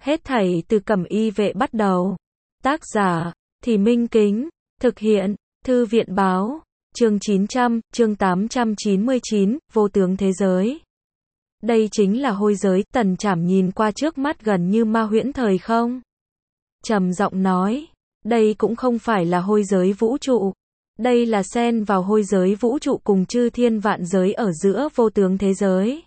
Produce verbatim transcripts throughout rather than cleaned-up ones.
Hết thảy từ Cẩm Y Vệ bắt đầu. Tác giả, Thì Minh Kính. Thực hiện, Thư viện Báo. Chương chín trăm, chương tám trăm chín mươi chín, vô tướng thế giới. Đây chính là hôi giới. Tần Trảm nhìn qua trước mắt gần như ma huyễn thời không. Trầm giọng nói, đây cũng không phải là hôi giới vũ trụ. Đây là xen vào hôi giới vũ trụ cùng chư thiên vạn giới ở giữa vô tướng thế giới.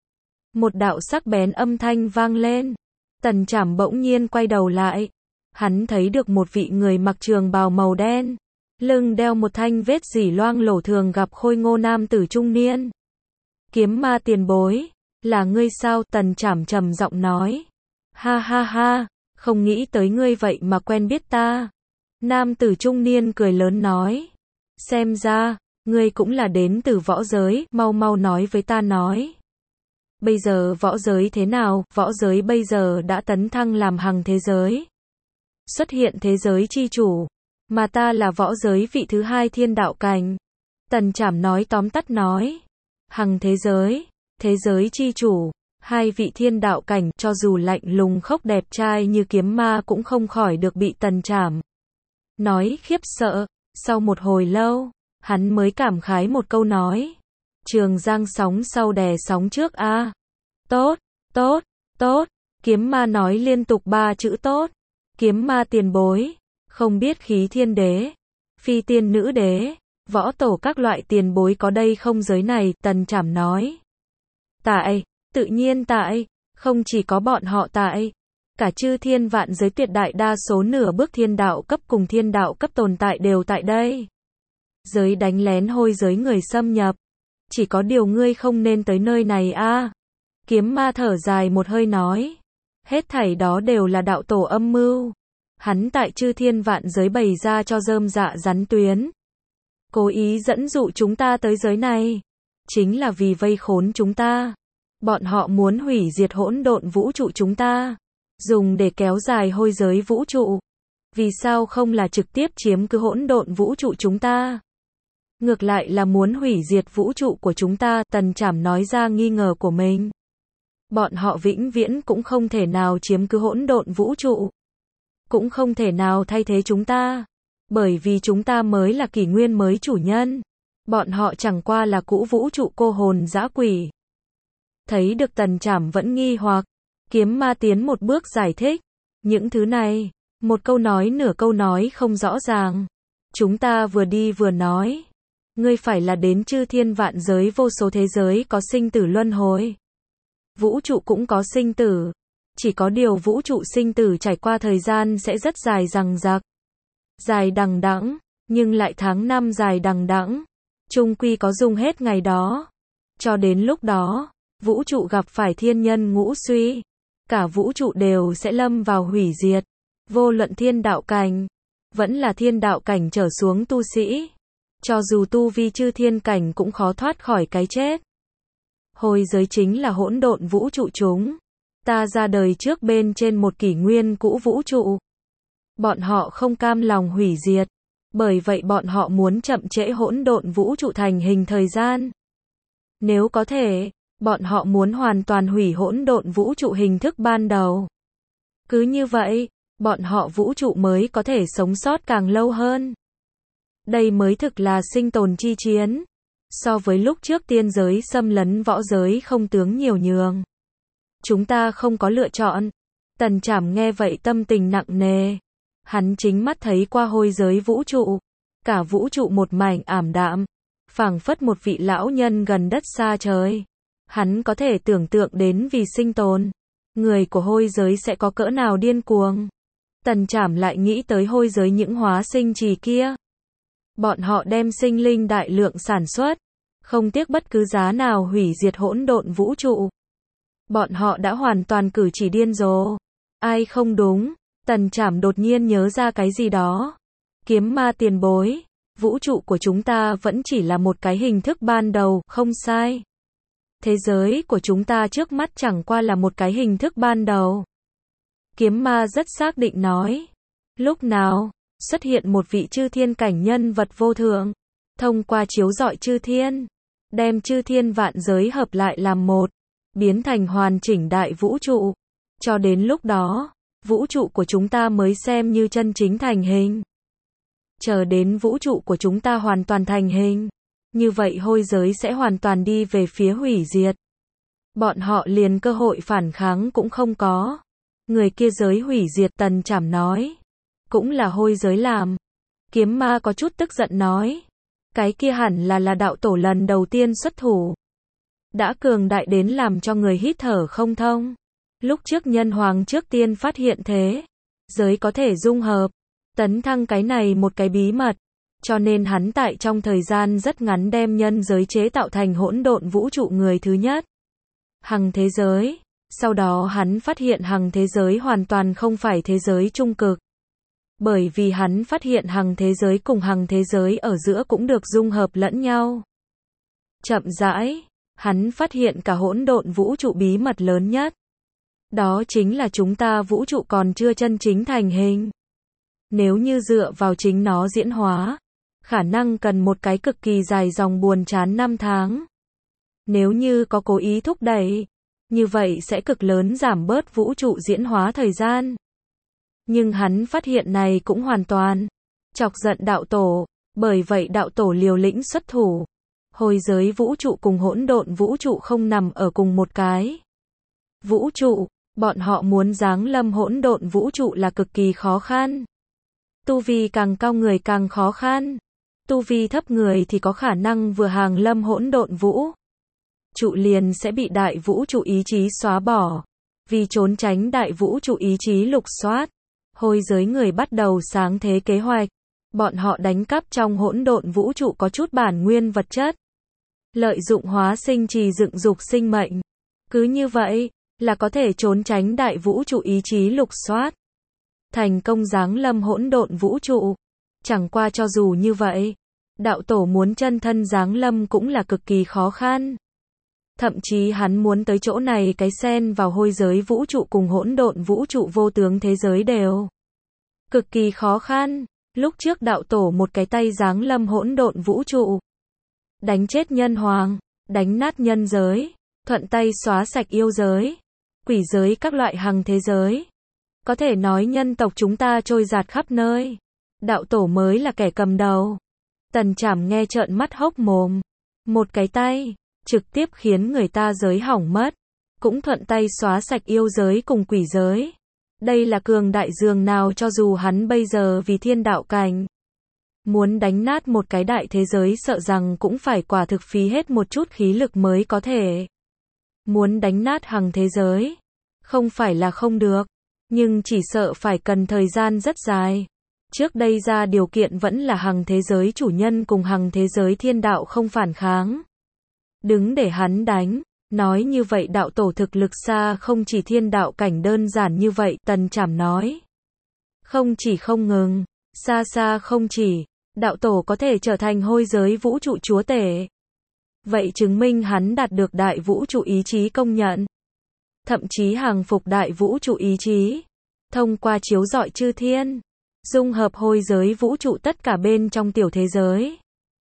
Một đạo sắc bén âm thanh vang lên. Tần Trảm bỗng nhiên quay đầu lại. Hắn thấy được một vị người mặc trường bào màu đen, lưng đeo một thanh vết dỉ loang lổ thường gặp khôi ngô nam tử trung niên. Kiếm ma tiền bối, là ngươi sao? Tần Trảm trầm giọng nói. Ha ha ha, không nghĩ tới ngươi vậy mà quen biết ta. Nam tử trung niên cười lớn nói. Xem ra, ngươi cũng là đến từ võ giới, mau mau nói với ta nói. Bây giờ võ giới thế nào? Võ giới bây giờ đã tấn thăng làm hằng thế giới. Xuất hiện thế giới chi chủ. Mà ta là võ giới vị thứ hai thiên đạo cảnh. Tần Trảm nói tóm tắt nói. Hằng thế giới, thế giới chi chủ, hai vị thiên đạo cảnh, cho dù lạnh lùng khốc đẹp trai như kiếm ma cũng không khỏi được bị Tần Trảm nói khiếp sợ. Sau một hồi lâu, hắn mới cảm khái một câu nói. Trường giang sóng sau đè sóng trước a. À. Tốt, tốt, tốt. Kiếm ma nói liên tục ba chữ tốt. Kiếm ma tiền bối, không biết khí thiên đế, phi tiên nữ đế, võ tổ các loại tiền bối có đây không? Giới này, Tần Trảm nói. Tại, tự nhiên tại, không chỉ có bọn họ tại. Cả chư thiên vạn giới tuyệt đại đa số nửa bước thiên đạo cấp cùng thiên đạo cấp tồn tại đều tại đây. Giới đánh lén hôi giới người xâm nhập. Chỉ có điều ngươi không nên tới nơi này a. À. Kiếm ma thở dài một hơi nói. Hết thảy đó đều là đạo tổ âm mưu. Hắn tại chư thiên vạn giới bày ra cho rơm dạ rắn tuyến. Cố ý dẫn dụ chúng ta tới giới này. Chính là vì vây khốn chúng ta. Bọn họ muốn hủy diệt hỗn độn vũ trụ chúng ta. Dùng để kéo dài hôi giới vũ trụ. Vì sao không là trực tiếp chiếm cứ hỗn độn vũ trụ chúng ta? Ngược lại là muốn hủy diệt vũ trụ của chúng ta. Tần Trảm nói ra nghi ngờ của mình. Bọn họ vĩnh viễn cũng không thể nào chiếm cứ hỗn độn vũ trụ. Cũng không thể nào thay thế chúng ta. Bởi vì chúng ta mới là kỷ nguyên mới chủ nhân. Bọn họ chẳng qua là cũ vũ trụ cô hồn dã quỷ. Thấy được Tần Trảm vẫn nghi hoặc. Kiếm ma tiến một bước giải thích. Những thứ này, một câu nói nửa câu nói không rõ ràng. Chúng ta vừa đi vừa nói. Ngươi phải là đến chư thiên vạn giới vô số thế giới có sinh tử luân hồi. Vũ trụ cũng có sinh tử. Chỉ có điều vũ trụ sinh tử trải qua thời gian sẽ rất dài dằng dặc. Dài đằng đẵng, nhưng lại tháng năm dài đằng đẵng. Chung quy có dùng hết ngày đó. Cho đến lúc đó, vũ trụ gặp phải thiên nhân ngũ suy. Cả vũ trụ đều sẽ lâm vào hủy diệt. Vô luận thiên đạo cảnh, vẫn là thiên đạo cảnh trở xuống tu sĩ. Cho dù tu vi chư thiên cảnh cũng khó thoát khỏi cái chết. Hôi giới chính là hỗn độn vũ trụ chúng. Ta ra đời trước bên trên một kỷ nguyên cũ vũ trụ. Bọn họ không cam lòng hủy diệt. Bởi vậy bọn họ muốn chậm trễ hỗn độn vũ trụ thành hình thời gian. Nếu có thể, bọn họ muốn hoàn toàn hủy hỗn độn vũ trụ hình thức ban đầu. Cứ như vậy, bọn họ vũ trụ mới có thể sống sót càng lâu hơn. Đây mới thực là sinh tồn chi chiến. So với lúc trước tiên giới xâm lấn võ giới không tướng nhiều nhường. Chúng ta không có lựa chọn. Tần Trảm nghe vậy tâm tình nặng nề. Hắn chính mắt thấy qua hôi giới vũ trụ. Cả vũ trụ một mảnh ảm đạm. Phảng phất một vị lão nhân gần đất xa trời. Hắn có thể tưởng tượng đến vì sinh tồn. Người của hôi giới sẽ có cỡ nào điên cuồng. Tần Trảm lại nghĩ tới hôi giới những hóa sinh trì kia. Bọn họ đem sinh linh đại lượng sản xuất. Không tiếc bất cứ giá nào hủy diệt hỗn độn vũ trụ. Bọn họ đã hoàn toàn cử chỉ điên rồ. Ai không đúng? Tần Trảm đột nhiên nhớ ra cái gì đó. Kiếm ma tiền bối. Vũ trụ của chúng ta vẫn chỉ là một cái hình thức ban đầu, không sai. Thế giới của chúng ta trước mắt chẳng qua là một cái hình thức ban đầu. Kiếm ma rất xác định nói. Lúc nào, xuất hiện một vị chư thiên cảnh nhân vật vô thượng. Thông qua chiếu rọi chư thiên. Đem chư thiên vạn giới hợp lại làm một. Biến thành hoàn chỉnh đại vũ trụ. Cho đến lúc đó, vũ trụ của chúng ta mới xem như chân chính thành hình. Chờ đến vũ trụ của chúng ta hoàn toàn thành hình, như vậy hôi giới sẽ hoàn toàn đi về phía hủy diệt. Bọn họ liền cơ hội phản kháng cũng không có. Người kia giới hủy diệt, Tần Trảm nói. Cũng là hôi giới làm. Kiếm ma có chút tức giận nói. Cái kia hẳn là là đạo tổ lần đầu tiên xuất thủ. Đã cường đại đến làm cho người hít thở không thông. Lúc trước nhân hoàng trước tiên phát hiện thế. Giới có thể dung hợp. Tấn thăng cái này một cái bí mật. Cho nên hắn tại trong thời gian rất ngắn đem nhân giới chế tạo thành hỗn độn vũ trụ người thứ nhất. Hằng thế giới. Sau đó hắn phát hiện hằng thế giới hoàn toàn không phải thế giới trung cực. Bởi vì hắn phát hiện hằng thế giới cùng hằng thế giới ở giữa cũng được dung hợp lẫn nhau. Chậm rãi, hắn phát hiện cả hỗn độn vũ trụ bí mật lớn nhất. Đó chính là chúng ta vũ trụ còn chưa chân chính thành hình. Nếu như dựa vào chính nó diễn hóa, khả năng cần một cái cực kỳ dài dòng buồn chán năm tháng. Nếu như có cố ý thúc đẩy, như vậy sẽ cực lớn giảm bớt vũ trụ diễn hóa thời gian. Nhưng hắn phát hiện này cũng hoàn toàn chọc giận đạo tổ, bởi vậy đạo tổ liều lĩnh xuất thủ. Hôi giới vũ trụ cùng hỗn độn vũ trụ không nằm ở cùng một cái vũ trụ, bọn họ muốn giáng lâm hỗn độn vũ trụ là cực kỳ khó khăn. Tu vi càng cao người càng khó khăn. Tu vi thấp người thì có khả năng vừa hàng lâm hỗn độn vũ trụ liền sẽ bị đại vũ trụ ý chí xóa bỏ. Vì trốn tránh đại vũ trụ ý chí lục soát, hôi giới người bắt đầu sáng thế kế hoạch. Bọn họ đánh cắp trong hỗn độn vũ trụ có chút bản nguyên vật chất. Lợi dụng hóa sinh trì dựng dục sinh mệnh. Cứ như vậy, là có thể trốn tránh đại vũ trụ ý chí lục soát. Thành công giáng lâm hỗn độn vũ trụ. Chẳng qua cho dù như vậy, đạo tổ muốn chân thân giáng lâm cũng là cực kỳ khó khăn. Thậm chí hắn muốn tới chỗ này cái xen vào hôi giới vũ trụ cùng hỗn độn vũ trụ vô tướng thế giới đều cực kỳ khó khăn. Lúc trước đạo tổ một cái tay giáng lâm hỗn độn vũ trụ, đánh chết nhân hoàng, đánh nát nhân giới, thuận tay xóa sạch yêu giới, quỷ giới các loại hằng thế giới. Có thể nói nhân tộc chúng ta trôi dạt khắp nơi. Đạo tổ mới là kẻ cầm đầu. Tần Trảm nghe trợn mắt hốc mồm. Một cái tay, trực tiếp khiến người ta giới hỏng mất. Cũng thuận tay xóa sạch yêu giới cùng quỷ giới. Đây là cường đại dường nào cho dù hắn bây giờ vì thiên đạo cảnh. Muốn đánh nát một cái đại thế giới sợ rằng cũng phải quả thực phí hết một chút khí lực mới có thể. Muốn đánh nát hằng thế giới. Không phải là không được. Nhưng chỉ sợ phải cần thời gian rất dài. Trước đây ra điều kiện vẫn là hằng thế giới chủ nhân cùng hằng thế giới thiên đạo không phản kháng. Đứng để hắn đánh. Nói như vậy đạo tổ thực lực xa không chỉ thiên đạo cảnh đơn giản như vậy, Tần Trảm nói. Không chỉ không ngừng, xa xa không chỉ, đạo tổ có thể trở thành hôi giới vũ trụ chúa tể. Vậy chứng minh hắn đạt được đại vũ trụ ý chí công nhận. Thậm chí hàng phục đại vũ trụ ý chí. Thông qua chiếu rọi chư thiên. Dung hợp hôi giới vũ trụ tất cả bên trong tiểu thế giới.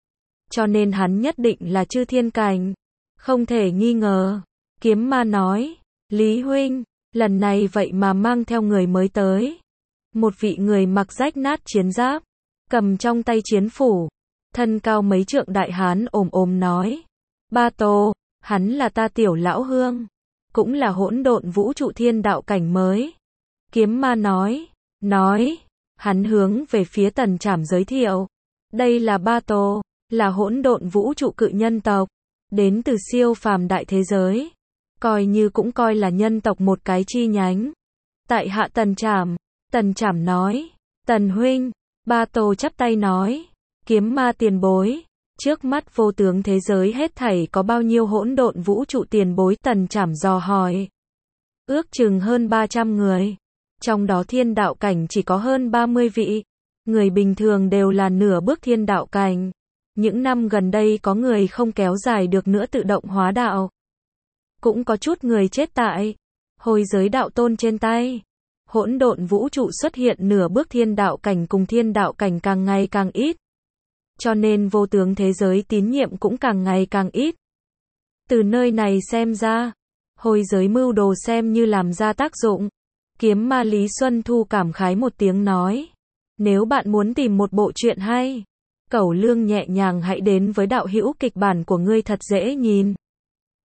Cho nên hắn nhất định là chư thiên cảnh. Không thể nghi ngờ. Kiếm ma nói. Lý huynh, lần này vậy mà mang theo người mới tới. Một vị người mặc rách nát chiến giáp. Cầm trong tay chiến phủ. Thân cao mấy trượng đại hán ồm ồm nói. Ba Tô, hắn là ta tiểu lão hương. Cũng là hỗn độn vũ trụ thiên đạo cảnh mới. Kiếm ma nói. Nói. Hắn hướng về phía Tần Trảm giới thiệu. Đây là Ba Tô, là hỗn độn vũ trụ cự nhân tộc. Đến từ siêu phàm đại thế giới. Coi như cũng coi là nhân tộc một cái chi nhánh. Tại hạ Tần Trảm. Tần Trảm nói. Tần huynh. Ba Tô chắp tay nói. Kiếm ma tiền bối. Trước mắt vô tướng thế giới hết thảy có bao nhiêu hỗn độn vũ trụ tiền bối, Tần Trảm dò hỏi. Ước chừng hơn ba trăm người. Trong đó thiên đạo cảnh chỉ có hơn ba mươi vị. Người bình thường đều là nửa bước thiên đạo cảnh. Những năm gần đây có người không kéo dài được nữa tự động hóa đạo. Cũng có chút người chết tại hôi giới đạo tôn trên tay. Hỗn độn vũ trụ xuất hiện nửa bước thiên đạo cảnh cùng thiên đạo cảnh càng ngày càng ít. Cho nên vô tướng thế giới tín nhiệm cũng càng ngày càng ít. Từ nơi này xem ra, Hôi giới mưu đồ xem như làm ra tác dụng. Kiếm ma Lý Xuân Thu cảm khái một tiếng nói. Nếu bạn muốn tìm một bộ truyện hay, cẩu lương nhẹ nhàng hãy đến với đạo hữu kịch bản của ngươi thật dễ nhìn.